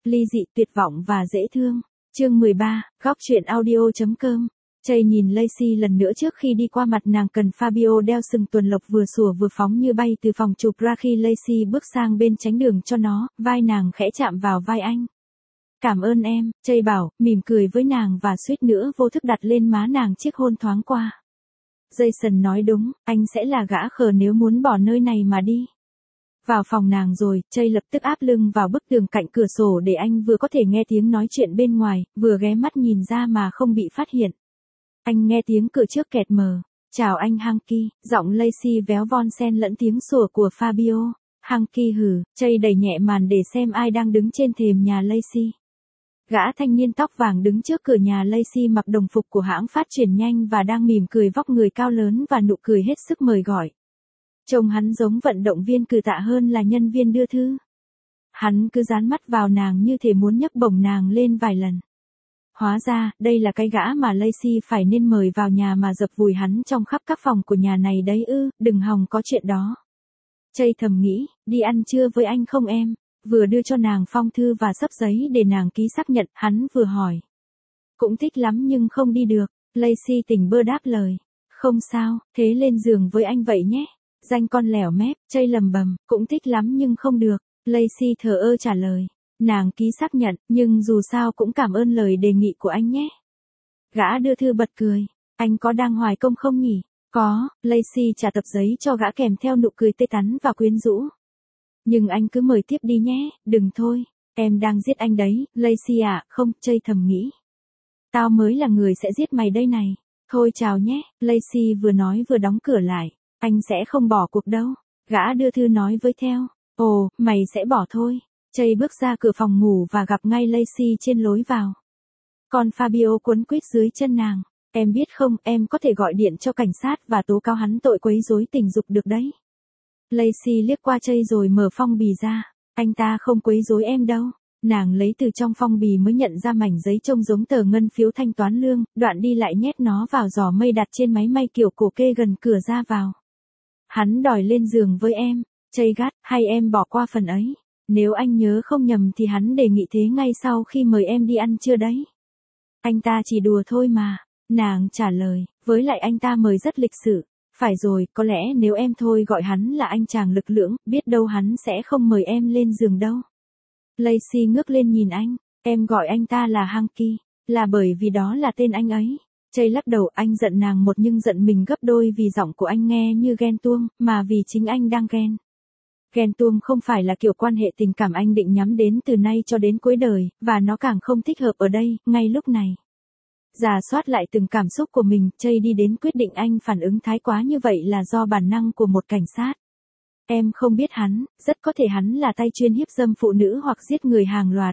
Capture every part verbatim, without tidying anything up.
ly dị, tuyệt vọng và dễ thương. Chương mười ba, góc truyện audio.com. Chây nhìn Lacey lần nữa trước khi đi qua mặt nàng, cần Fabio đeo sừng tuần lộc vừa sủa vừa phóng như bay từ phòng chụp ra khi Lacey bước sang bên tránh đường cho nó, vai nàng khẽ chạm vào vai anh. Cảm ơn em, Chây bảo, mỉm cười với nàng và suýt nữa vô thức đặt lên má nàng chiếc hôn thoáng qua. Jason nói đúng, anh sẽ là gã khờ nếu muốn bỏ nơi này mà đi. Vào phòng nàng rồi, Chây lập tức áp lưng vào bức tường cạnh cửa sổ để anh vừa có thể nghe tiếng nói chuyện bên ngoài, vừa ghé mắt nhìn ra mà không bị phát hiện. Anh nghe tiếng cửa trước kẹt mờ. Chào anh Hanky, giọng Lacey véo von xen lẫn tiếng sủa của Fabio. Hanky hừ, Chây đẩy nhẹ màn để xem ai đang đứng trên thềm nhà Lacey. Gã thanh niên tóc vàng đứng trước cửa nhà Lacey mặc đồng phục của hãng phát triển nhanh và đang mỉm cười, vóc người cao lớn và nụ cười hết sức mời gọi. Trông hắn giống vận động viên cử tạ hơn là nhân viên đưa thư. Hắn cứ dán mắt vào nàng như thể muốn nhấc bổng nàng lên vài lần. Hóa ra, đây là cái gã mà Lacey phải nên mời vào nhà mà dập vùi hắn trong khắp các phòng của nhà này đấy ư, đừng hòng có chuyện đó. Chây thầm nghĩ, đi ăn trưa với anh không em? Vừa đưa cho nàng phong thư và xấp giấy để nàng ký xác nhận, hắn vừa hỏi. Cũng thích lắm nhưng không đi được, Lacey tỉnh bơ đáp lời. Không sao, thế lên giường với anh vậy nhé. Danh con lẻo mép, Chây lầm bầm, cũng thích lắm nhưng không được. Lacey thờ ơ trả lời. Nàng ký xác nhận, nhưng dù sao cũng cảm ơn lời đề nghị của anh nhé. Gã đưa thư bật cười. Anh có đang hoài công không nhỉ? Có, Lacey trả tập giấy cho gã kèm theo nụ cười tê tắn và quyến rũ. Nhưng anh cứ mời tiếp đi nhé, đừng thôi. Em đang giết anh đấy, Lacey à, không, Chây thầm nghĩ. Tao mới là người sẽ giết mày đây này. Thôi chào nhé, Lacey vừa nói vừa đóng cửa lại. Anh sẽ không bỏ cuộc đâu. Gã đưa thư nói với theo. Ồ, mày sẽ bỏ thôi. Chây bước ra cửa phòng ngủ và gặp ngay Lacey trên lối vào. Còn Fabio cuốn quýt dưới chân nàng. Em biết không, em có thể gọi điện cho cảnh sát và tố cáo hắn tội quấy rối tình dục được đấy. Lacey liếc qua Chây rồi mở phong bì ra. Anh ta không quấy rối em đâu. Nàng lấy từ trong phong bì mới nhận ra mảnh giấy trông giống tờ ngân phiếu thanh toán lương, đoạn đi lại nhét nó vào giỏ mây đặt trên máy may kiểu cổ kê gần cửa ra vào. Hắn đòi lên giường với em. Chây gắt, hay em bỏ qua phần ấy. Nếu anh nhớ không nhầm thì hắn đề nghị thế ngay sau khi mời em đi ăn trưa đấy. Anh ta chỉ đùa thôi mà. Nàng trả lời, với lại anh ta mời rất lịch sự. Phải rồi, có lẽ nếu em thôi gọi hắn là anh chàng lực lưỡng, biết đâu hắn sẽ không mời em lên giường đâu. Lacey ngước lên nhìn anh, em gọi anh ta là Hanky, là bởi vì đó là tên anh ấy. Chây lắc đầu, anh giận nàng một nhưng giận mình gấp đôi vì giọng của anh nghe như ghen tuông, mà vì chính anh đang ghen. Ghen tuông không phải là kiểu quan hệ tình cảm anh định nhắm đến từ nay cho đến cuối đời, và nó càng không thích hợp ở đây, ngay lúc này. Rà soát lại từng cảm xúc của mình, Chây đi đến quyết định anh phản ứng thái quá như vậy là do bản năng của một cảnh sát. Em không biết hắn, rất có thể hắn là tay chuyên hiếp dâm phụ nữ hoặc giết người hàng loạt.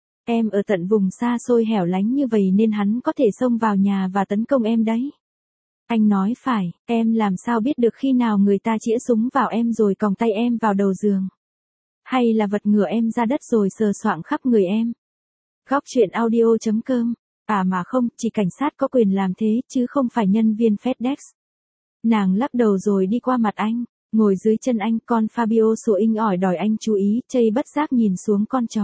Em ở tận vùng xa xôi hẻo lánh như vậy nên hắn có thể xông vào nhà và tấn công em đấy. Anh nói phải, em làm sao biết được khi nào người ta chĩa súng vào em rồi còng tay em vào đầu giường. Hay là vật ngửa em ra đất rồi sờ soạng khắp người em. Góc truyện audio.com. À mà không, chỉ cảnh sát có quyền làm thế chứ không phải nhân viên FedEx. Nàng lắc đầu rồi đi qua mặt anh, ngồi dưới chân anh, con Fabio sủa inh ỏi đòi anh chú ý, Chây bất giác nhìn xuống con chó.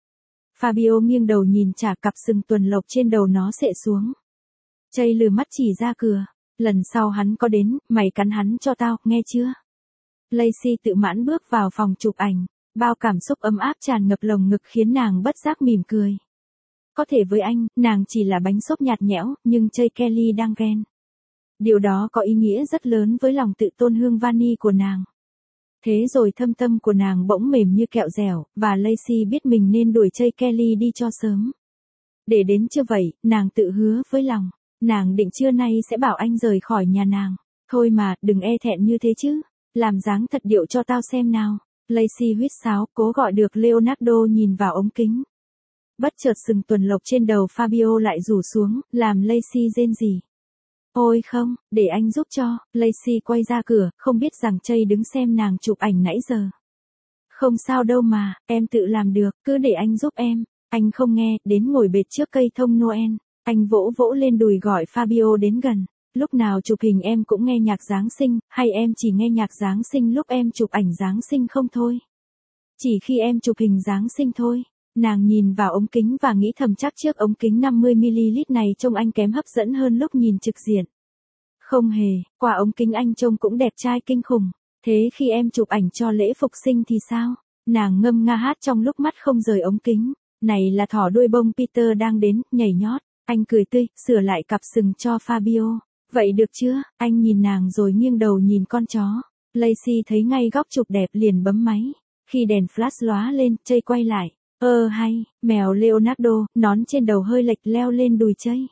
Fabio nghiêng đầu nhìn trả, cặp sừng tuần lộc trên đầu nó xệ xuống. Chây lừ mắt chỉ ra cửa, lần sau hắn có đến, mày cắn hắn cho tao, nghe chưa? Lacey tự mãn bước vào phòng chụp ảnh, bao cảm xúc ấm áp tràn ngập lồng ngực khiến nàng bất giác mỉm cười. Có thể với anh, nàng chỉ là bánh xốp nhạt nhẽo, nhưng Chây Kelly đang ghen. Điều đó có ý nghĩa rất lớn với lòng tự tôn hương vani của nàng. Thế rồi thâm tâm của nàng bỗng mềm như kẹo dẻo, và Lacey biết mình nên đuổi Chây Kelly đi cho sớm. Để đến chưa vậy, nàng tự hứa với lòng, nàng định trưa nay sẽ bảo anh rời khỏi nhà nàng. Thôi mà, đừng e thẹn như thế chứ, làm dáng thật điệu cho tao xem nào. Lacey huýt sáo, cố gọi được Leonardo nhìn vào ống kính. Bất chợt sừng tuần lộc trên đầu Fabio lại rủ xuống, làm Lacey rên rỉ. Ôi không, để anh giúp cho. Lacey quay ra cửa, không biết rằng Chây đứng xem nàng chụp ảnh nãy giờ. Không sao đâu mà, em tự làm được, cứ để anh giúp em. Anh không nghe, đến ngồi bệt trước cây thông Noel. Anh vỗ vỗ lên đùi gọi Fabio đến gần. Lúc nào chụp hình em cũng nghe nhạc Giáng sinh, hay em chỉ nghe nhạc Giáng sinh lúc em chụp ảnh Giáng sinh không thôi? Chỉ khi em chụp hình Giáng sinh thôi. Nàng nhìn vào ống kính và nghĩ thầm chắc chiếc ống kính năm mươi mi-li-lít này trông anh kém hấp dẫn hơn lúc nhìn trực diện. Không hề, qua ống kính anh trông cũng đẹp trai kinh khủng. Thế khi em chụp ảnh cho lễ phục sinh thì sao? Nàng ngâm nga hát trong lúc mắt không rời ống kính. Này là thỏ đuôi bông Peter đang đến, nhảy nhót. Anh cười tươi, sửa lại cặp sừng cho Fabio. Vậy được chưa? Anh nhìn nàng rồi nghiêng đầu nhìn con chó. Lacey thấy ngay góc chụp đẹp liền bấm máy. Khi đèn flash lóa lên, Chây quay lại. Ơ hay, mèo Leonardo, nón trên đầu hơi lệch leo lên đùi Chây.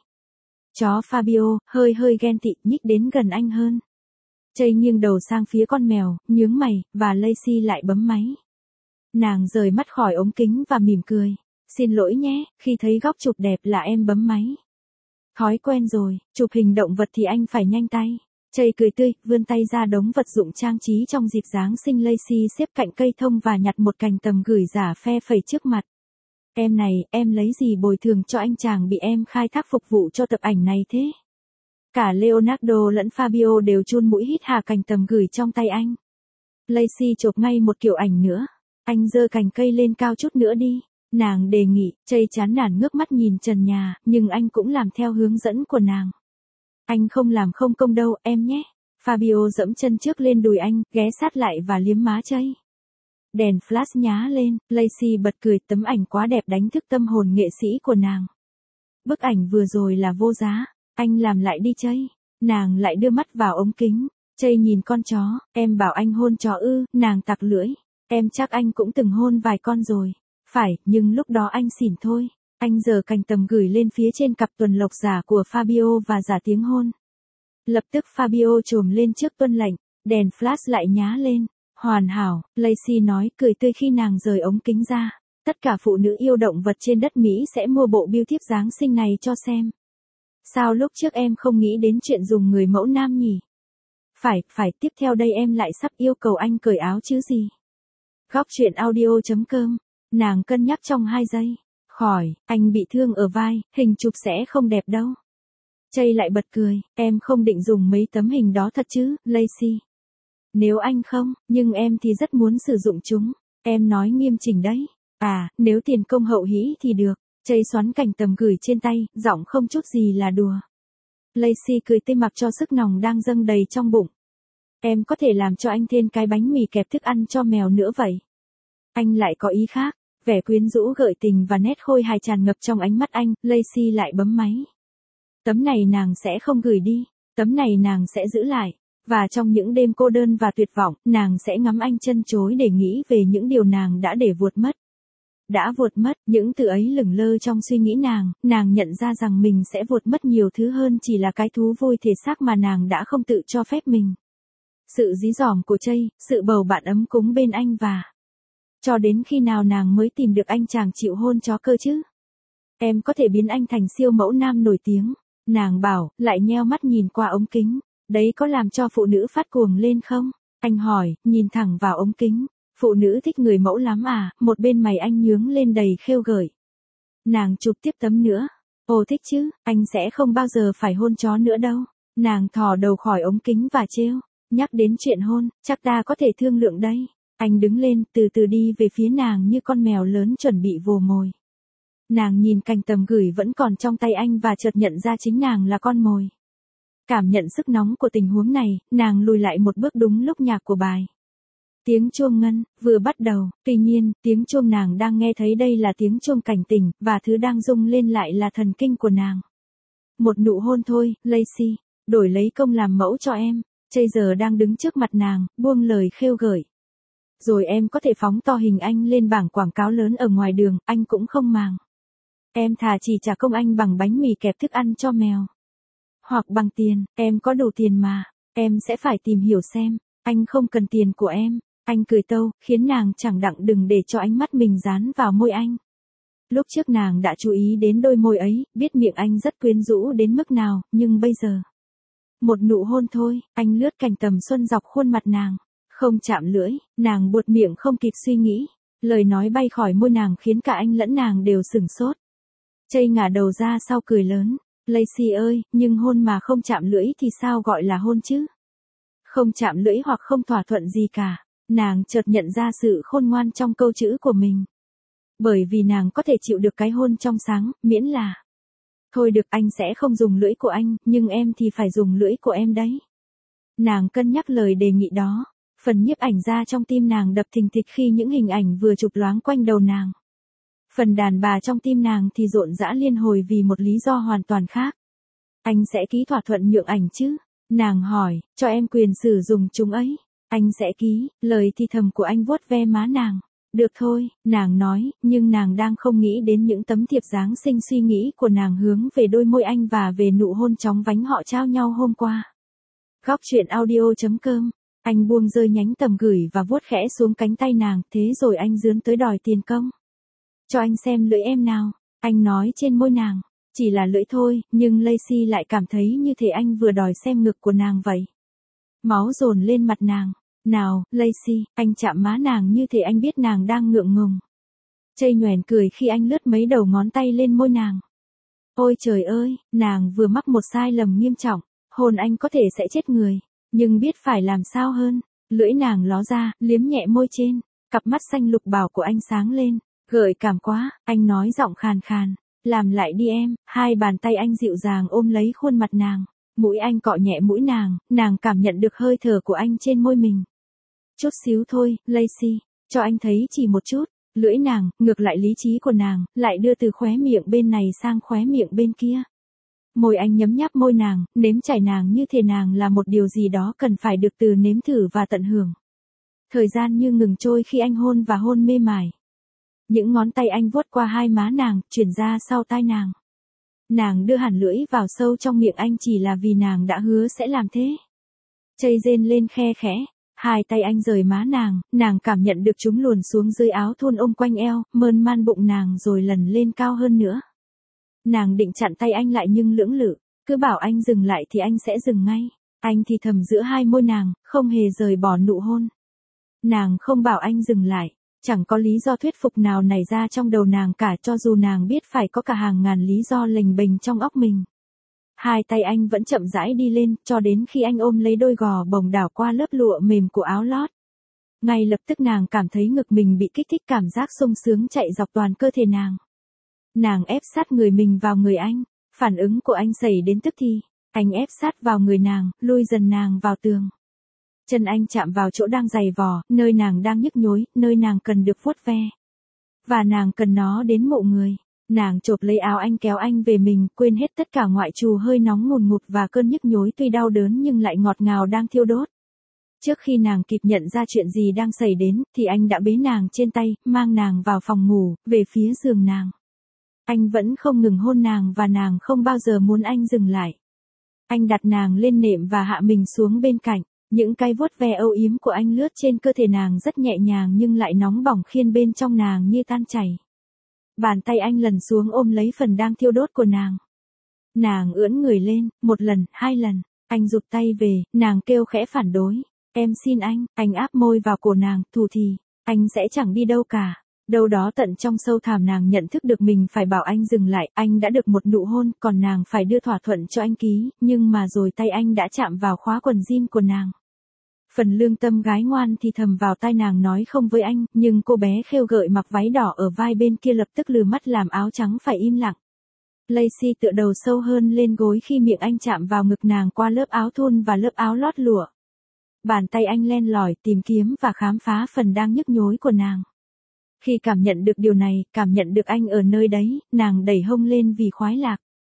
Chó Fabio, hơi hơi ghen tị, nhích đến gần anh hơn. Chây nghiêng đầu sang phía con mèo, nhướng mày, và Lacey lại bấm máy. Nàng rời mắt khỏi ống kính và mỉm cười. Xin lỗi nhé, khi thấy góc chụp đẹp là em bấm máy. Thói quen rồi, chụp hình động vật thì anh phải nhanh tay. Chây cười tươi, vươn tay ra đống vật dụng trang trí trong dịp Giáng sinh. Lacey xếp cạnh cây thông và nhặt một cành tầm gửi giả phe phẩy trước mặt. Em này, em lấy gì bồi thường cho anh chàng bị em khai thác phục vụ cho tập ảnh này thế? Cả Leonardo lẫn Fabio đều chun mũi hít hà cành tầm gửi trong tay anh. Lacey chụp ngay một kiểu ảnh nữa. Anh giơ cành cây lên cao chút nữa đi. Nàng đề nghị. Chây chán nản ngước mắt nhìn trần nhà, nhưng anh cũng làm theo hướng dẫn của nàng. Anh không làm không công đâu, em nhé. Fabio dẫm chân trước lên đùi anh, ghé sát lại và liếm má Chây. Đèn flash nhá lên, Lacey bật cười, tấm ảnh quá đẹp đánh thức tâm hồn nghệ sĩ của nàng. Bức ảnh vừa rồi là vô giá, anh làm lại đi Chây. Nàng lại đưa mắt vào ống kính. Chây nhìn con chó, em bảo anh hôn chó ư? Nàng tặc lưỡi. Em chắc anh cũng từng hôn vài con rồi. Phải, nhưng lúc đó anh xỉn thôi. Anh giơ cành tầm gửi lên phía trên cặp tuần lộc giả của Fabio và giả tiếng hôn. Lập tức Fabio trồm lên trước tuân lệnh, đèn flash lại nhá lên. Hoàn hảo, Lacey nói cười tươi khi nàng rời ống kính ra. Tất cả phụ nữ yêu động vật trên đất Mỹ sẽ mua bộ bưu thiếp Giáng sinh này cho xem. Sao lúc trước em không nghĩ đến chuyện dùng người mẫu nam nhỉ? Phải, phải, tiếp theo đây em lại sắp yêu cầu anh cởi áo chứ gì? Góc truyện audio chấm com. Nàng cân nhắc trong hai giây. Khỏi, anh bị thương ở vai, hình chụp sẽ không đẹp đâu. Chây lại bật cười, em không định dùng mấy tấm hình đó thật chứ, Lacey? Nếu anh không, nhưng em thì rất muốn sử dụng chúng. Em nói nghiêm chỉnh đấy. À, nếu tiền công hậu hĩ thì được. Chây xoắn cành tầm gửi trên tay, giọng không chút gì là đùa. Lacey cười tươi mặc cho sức nòng đang dâng đầy trong bụng. Em có thể làm cho anh thêm cái bánh mì kẹp thức ăn cho mèo nữa vậy. Anh lại có ý khác. Vẻ quyến rũ gợi tình và nét khôi hài tràn ngập trong ánh mắt anh. Lacey lại bấm máy. Tấm này nàng sẽ không gửi đi. Tấm này nàng sẽ giữ lại. Và trong những đêm cô đơn và tuyệt vọng, nàng sẽ ngắm anh chân chối để nghĩ về những điều nàng đã để vuột mất. Đã vuột mất, những từ ấy lửng lơ trong suy nghĩ nàng, nàng nhận ra rằng mình sẽ vuột mất nhiều thứ hơn chỉ là cái thú vui thể xác mà nàng đã không tự cho phép mình. Sự dí dỏm của Chây, sự bầu bạn ấm cúng bên anh và... Cho đến khi nào nàng mới tìm được anh chàng chịu hôn chó cơ chứ? Em có thể biến anh thành siêu mẫu nam nổi tiếng. Nàng bảo, lại nheo mắt nhìn qua ống kính. Đấy có làm cho phụ nữ phát cuồng lên không? Anh hỏi, nhìn thẳng vào ống kính. Phụ nữ thích người mẫu lắm à? Một bên mày anh nhướng lên đầy khêu gợi. Nàng chụp tiếp tấm nữa. Ồ thích chứ, anh sẽ không bao giờ phải hôn chó nữa đâu. Nàng thò đầu khỏi ống kính và trêu. Nhắc đến chuyện hôn, chắc ta có thể thương lượng đây. Anh đứng lên, từ từ đi về phía nàng như con mèo lớn chuẩn bị vồ mồi. Nàng nhìn cành tầm gửi vẫn còn trong tay anh và chợt nhận ra chính nàng là con mồi. Cảm nhận sức nóng của tình huống này, nàng lùi lại một bước đúng lúc nhạc của bài. Tiếng chuông ngân, vừa bắt đầu, tuy nhiên, tiếng chuông nàng đang nghe thấy đây là tiếng chuông cảnh tỉnh, và thứ đang rung lên lại là thần kinh của nàng. Một nụ hôn thôi, Lacey, đổi lấy công làm mẫu cho em. Chây giờ đang đứng trước mặt nàng, buông lời khêu gợi. Rồi em có thể phóng to hình anh lên bảng quảng cáo lớn ở ngoài đường, anh cũng không màng. Em thà chỉ trả công anh bằng bánh mì kẹp thức ăn cho mèo. Hoặc bằng tiền, em có đủ tiền mà, em sẽ phải tìm hiểu xem, anh không cần tiền của em. Anh cười tâu, khiến nàng chẳng đặng đừng để cho ánh mắt mình dán vào môi anh. Lúc trước nàng đã chú ý đến đôi môi ấy, biết miệng anh rất quyến rũ đến mức nào, nhưng bây giờ. Một nụ hôn thôi, anh lướt cành tầm xuân dọc khuôn mặt nàng. Không chạm lưỡi, nàng buột miệng không kịp suy nghĩ. Lời nói bay khỏi môi nàng khiến cả anh lẫn nàng đều sửng sốt. Chây ngả đầu ra sau cười lớn. Lacey ơi, nhưng hôn mà không chạm lưỡi thì sao gọi là hôn chứ? Không chạm lưỡi hoặc không thỏa thuận gì cả. Nàng chợt nhận ra sự khôn ngoan trong câu chữ của mình. Bởi vì nàng có thể chịu được cái hôn trong sáng, miễn là. Thôi được, anh sẽ không dùng lưỡi của anh, nhưng em thì phải dùng lưỡi của em đấy. Nàng cân nhắc lời đề nghị đó. Phần nhiếp ảnh ra trong tim nàng đập thình thịch khi những hình ảnh vừa chụp loáng quanh đầu nàng. Phần đàn bà trong tim nàng thì rộn rã liên hồi vì một lý do hoàn toàn khác. Anh sẽ ký thỏa thuận nhượng ảnh chứ? Nàng hỏi, cho em quyền sử dụng chúng ấy. Anh sẽ ký, lời thì thầm của anh vuốt ve má nàng. Được thôi, nàng nói, nhưng nàng đang không nghĩ đến những tấm thiệp dáng sinh suy nghĩ của nàng hướng về đôi môi anh và về nụ hôn chóng vánh họ trao nhau hôm qua. Góc truyện audio chấm com. Anh buông rơi nhánh tầm gửi và vuốt khẽ xuống cánh tay nàng, thế rồi anh dướn tới đòi tiền công. Cho anh xem lưỡi em nào, anh nói trên môi nàng. Chỉ là lưỡi thôi, nhưng Lacey lại cảm thấy như thể anh vừa đòi xem ngực của nàng vậy. Máu dồn lên mặt nàng. Nào, Lacey, anh chạm má nàng như thể anh biết nàng đang ngượng ngùng. Chây nhoẻn cười khi anh lướt mấy đầu ngón tay lên môi nàng. Ôi trời ơi, nàng vừa mắc một sai lầm nghiêm trọng, hôn anh có thể sẽ chết người, nhưng biết phải làm sao hơn. Lưỡi nàng ló ra, liếm nhẹ môi trên, cặp mắt xanh lục bảo của anh sáng lên, gợi cảm quá, anh nói giọng khàn khàn. Làm lại đi em, hai bàn tay anh dịu dàng ôm lấy khuôn mặt nàng, mũi anh cọ nhẹ mũi nàng, nàng cảm nhận được hơi thở của anh trên môi mình. Chút xíu thôi, Lacey, cho anh thấy chỉ một chút, lưỡi nàng, ngược lại lý trí của nàng, lại đưa từ khóe miệng bên này sang khóe miệng bên kia. Môi anh nhấm nháp môi nàng, nếm trải nàng như thể nàng là một điều gì đó cần phải được từ nếm thử và tận hưởng. Thời gian như ngừng trôi khi anh hôn và hôn mê mải. Những ngón tay anh vuốt qua hai má nàng, chuyển ra sau tai nàng. Nàng đưa hẳn lưỡi vào sâu trong miệng anh chỉ là vì nàng đã hứa sẽ làm thế. Chây rên lên khe khẽ, hai tay anh rời má nàng, nàng cảm nhận được chúng luồn xuống dưới áo thun ôm quanh eo, mơn man bụng nàng rồi lần lên cao hơn nữa. Nàng định chặn tay anh lại nhưng lưỡng lự, cứ bảo anh dừng lại thì anh sẽ dừng ngay. Anh thì thầm giữa hai môi nàng, không hề rời bỏ nụ hôn. Nàng không bảo anh dừng lại. Chẳng có lý do thuyết phục nào nảy ra trong đầu nàng cả, cho dù nàng biết phải có cả hàng ngàn lý do lềnh bềnh trong óc mình. Hai tay anh vẫn chậm rãi đi lên, cho đến khi anh ôm lấy đôi gò bồng đảo qua lớp lụa mềm của áo lót. Ngay lập tức nàng cảm thấy ngực mình bị kích thích, cảm giác sung sướng chạy dọc toàn cơ thể nàng. Nàng ép sát người mình vào người anh, phản ứng của anh xảy đến tức thì. Anh ép sát vào người nàng, lôi dần nàng vào tường. Chân anh chạm vào chỗ đang giày vò, nơi nàng đang nhức nhối, nơi nàng cần được vuốt ve. Và nàng cần nó đến mộ người. Nàng chộp lấy áo anh kéo anh về mình, quên hết tất cả ngoại trù hơi nóng ngùn ngụt và cơn nhức nhối tuy đau đớn nhưng lại ngọt ngào đang thiêu đốt. Trước khi nàng kịp nhận ra chuyện gì đang xảy đến, thì anh đã bế nàng trên tay, mang nàng vào phòng ngủ, về phía giường nàng. Anh vẫn không ngừng hôn nàng và nàng không bao giờ muốn anh dừng lại. Anh đặt nàng lên nệm và hạ mình xuống bên cạnh. Những cái vuốt ve âu yếm của anh lướt trên cơ thể nàng rất nhẹ nhàng nhưng lại nóng bỏng khiến bên trong nàng như tan chảy. Bàn tay anh lần xuống ôm lấy phần đang thiêu đốt của nàng. Nàng ưỡn người lên, một lần, hai lần, anh rụt tay về, nàng kêu khẽ phản đối. Em xin anh, anh áp môi vào cổ nàng, thù thì, anh sẽ chẳng đi đâu cả. Đâu đó tận trong sâu thẳm nàng nhận thức được mình phải bảo anh dừng lại, anh đã được một nụ hôn, còn nàng phải đưa thỏa thuận cho anh ký, nhưng mà rồi tay anh đã chạm vào khóa quần jean của nàng. Phần lương tâm gái ngoan thì thầm vào tai nàng nói không với anh, nhưng cô bé khêu gợi mặc váy đỏ ở vai bên kia lập tức lừ mắt làm áo trắng phải im lặng. Lacey tựa đầu sâu hơn lên gối khi miệng anh chạm vào ngực nàng qua lớp áo thun và lớp áo lót lụa. Bàn tay anh len lỏi tìm kiếm và khám phá phần đang nhức nhối của nàng. Khi cảm nhận được điều này, cảm nhận được anh ở nơi đấy, nàng đẩy hông lên vì khoái lạc.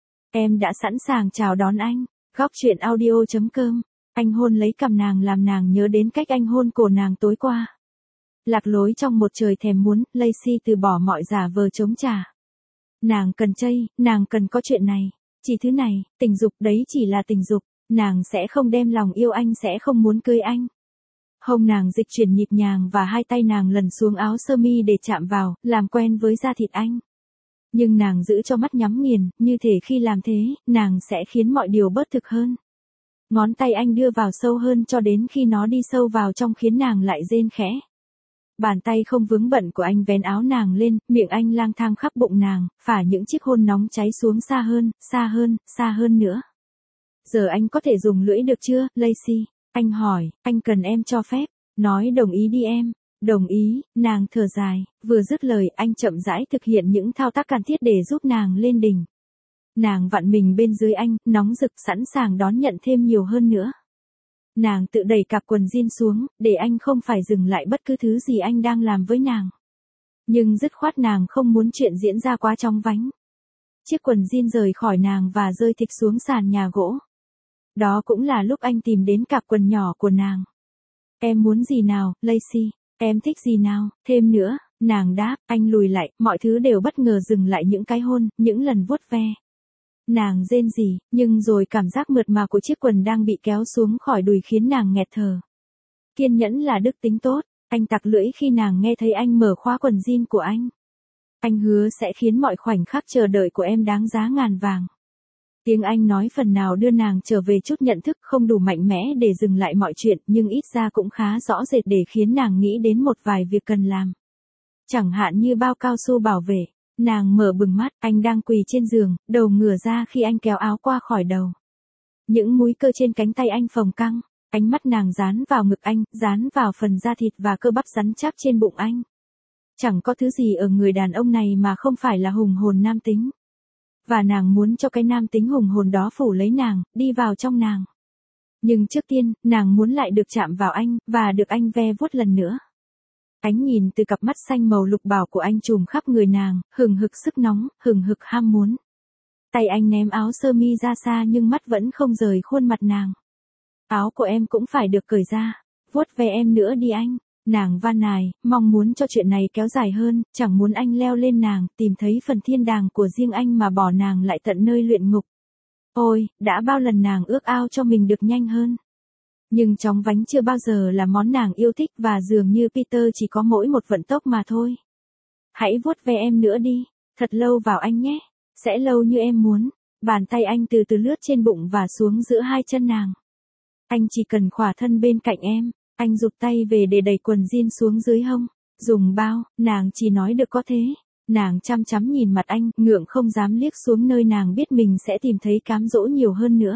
Em đã sẵn sàng chào đón anh. Góc truyện audio chấm com. Anh hôn lấy cằm nàng làm nàng nhớ đến cách anh hôn cổ nàng tối qua. Lạc lối trong một trời thèm muốn, Lacey từ bỏ mọi giả vờ chống trả. Nàng cần chây, nàng cần có chuyện này. Chỉ thứ này, tình dục đấy chỉ là tình dục. Nàng sẽ không đem lòng yêu anh, sẽ không muốn cưới anh. Hông nàng dịch chuyển nhịp nhàng và hai tay nàng lần xuống áo sơ mi để chạm vào, làm quen với da thịt anh. Nhưng nàng giữ cho mắt nhắm nghiền, như thể khi làm thế, nàng sẽ khiến mọi điều bớt thực hơn. Ngón tay anh đưa vào sâu hơn cho đến khi nó đi sâu vào trong khiến nàng lại rên khẽ. Bàn tay không vướng bận của anh vén áo nàng lên, miệng anh lang thang khắp bụng nàng, phả những chiếc hôn nóng cháy xuống xa hơn, xa hơn, xa hơn nữa. Giờ anh có thể dùng lưỡi được chưa, Lacey? Anh hỏi, anh cần em cho phép. Nói đồng ý đi em. Đồng ý, nàng thở dài, vừa dứt lời anh chậm rãi thực hiện những thao tác cần thiết để giúp nàng lên đỉnh. Nàng vặn mình bên dưới anh, nóng rực sẵn sàng đón nhận thêm nhiều hơn nữa. Nàng tự đẩy cặp quần jean xuống, để anh không phải dừng lại bất cứ thứ gì anh đang làm với nàng. Nhưng dứt khoát nàng không muốn chuyện diễn ra quá chóng vánh. Chiếc quần jean rời khỏi nàng và rơi thịch xuống sàn nhà gỗ. Đó cũng là lúc anh tìm đến cặp quần nhỏ của nàng. Em muốn gì nào, Lacey? Em thích gì nào? Thêm nữa, nàng đáp, anh lùi lại, mọi thứ đều bất ngờ dừng lại những cái hôn, những lần vuốt ve. Nàng rên rỉ, nhưng rồi cảm giác mượt mà của chiếc quần đang bị kéo xuống khỏi đùi khiến nàng nghẹt thở. Kiên nhẫn là đức tính tốt, anh tặc lưỡi khi nàng nghe thấy anh mở khóa quần jean của anh. Anh hứa sẽ khiến mọi khoảnh khắc chờ đợi của em đáng giá ngàn vàng. Tiếng anh nói phần nào đưa nàng trở về chút nhận thức không đủ mạnh mẽ để dừng lại mọi chuyện, nhưng ít ra cũng khá rõ rệt để khiến nàng nghĩ đến một vài việc cần làm. Chẳng hạn như bao cao su bảo vệ. Nàng mở bừng mắt, anh đang quỳ trên giường, đầu ngửa ra khi anh kéo áo qua khỏi đầu. Những múi cơ trên cánh tay anh phồng căng, ánh mắt nàng dán vào ngực anh, dán vào phần da thịt và cơ bắp rắn chắc trên bụng anh. Chẳng có thứ gì ở người đàn ông này mà không phải là hùng hồn nam tính. Và nàng muốn cho cái nam tính hùng hồn đó phủ lấy nàng, đi vào trong nàng. Nhưng trước tiên, nàng muốn lại được chạm vào anh, và được anh ve vuốt lần nữa. Ánh nhìn từ cặp mắt xanh màu lục bảo của anh trùm khắp người nàng, hừng hực sức nóng, hừng hực ham muốn. Tay anh ném áo sơ mi ra xa nhưng mắt vẫn không rời khuôn mặt nàng. Áo của em cũng phải được cởi ra, vuốt ve em nữa đi anh. Nàng van nài, mong muốn cho chuyện này kéo dài hơn, chẳng muốn anh leo lên nàng, tìm thấy phần thiên đàng của riêng anh mà bỏ nàng lại tận nơi luyện ngục. Ôi, đã bao lần nàng ước ao cho mình được nhanh hơn. Nhưng chóng vánh chưa bao giờ là món nàng yêu thích và dường như Peter chỉ có mỗi một vận tốc mà thôi. Hãy vuốt ve em nữa đi, thật lâu vào anh nhé, sẽ lâu như em muốn. Bàn tay anh từ từ lướt trên bụng và xuống giữa hai chân nàng. Anh chỉ cần khỏa thân bên cạnh em, anh rụt tay về để đẩy quần jean xuống dưới hông. Dùng bao, nàng chỉ nói được có thế. Nàng chăm chăm nhìn mặt anh, ngượng không dám liếc xuống nơi nàng biết mình sẽ tìm thấy cám dỗ nhiều hơn nữa.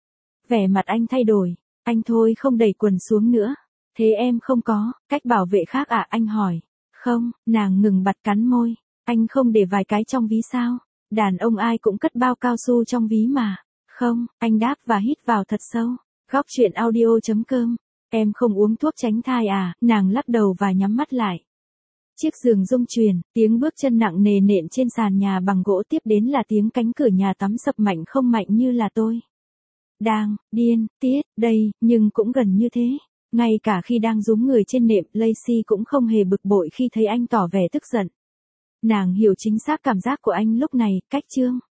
Vẻ mặt anh thay đổi. Anh thôi không đẩy quần xuống nữa. Thế em không có cách bảo vệ khác à, anh hỏi. Không, nàng ngừng bặt cắn môi. Anh không để vài cái trong ví sao? Đàn ông ai cũng cất bao cao su trong ví mà. Không, anh đáp và hít vào thật sâu. Góc chuyện audio chấm com. Em không uống thuốc tránh thai à? Nàng lắc đầu và nhắm mắt lại. Chiếc giường rung chuyển, tiếng bước chân nặng nề nện trên sàn nhà bằng gỗ, tiếp đến là tiếng cánh cửa nhà tắm sập mạnh không mạnh như là tôi đang điên tiết đây, nhưng cũng gần như thế. Ngay cả khi đang rúm người trên nệm, Lacey cũng không hề bực bội khi thấy anh tỏ vẻ tức giận. Nàng hiểu chính xác cảm giác của anh lúc này, cách chương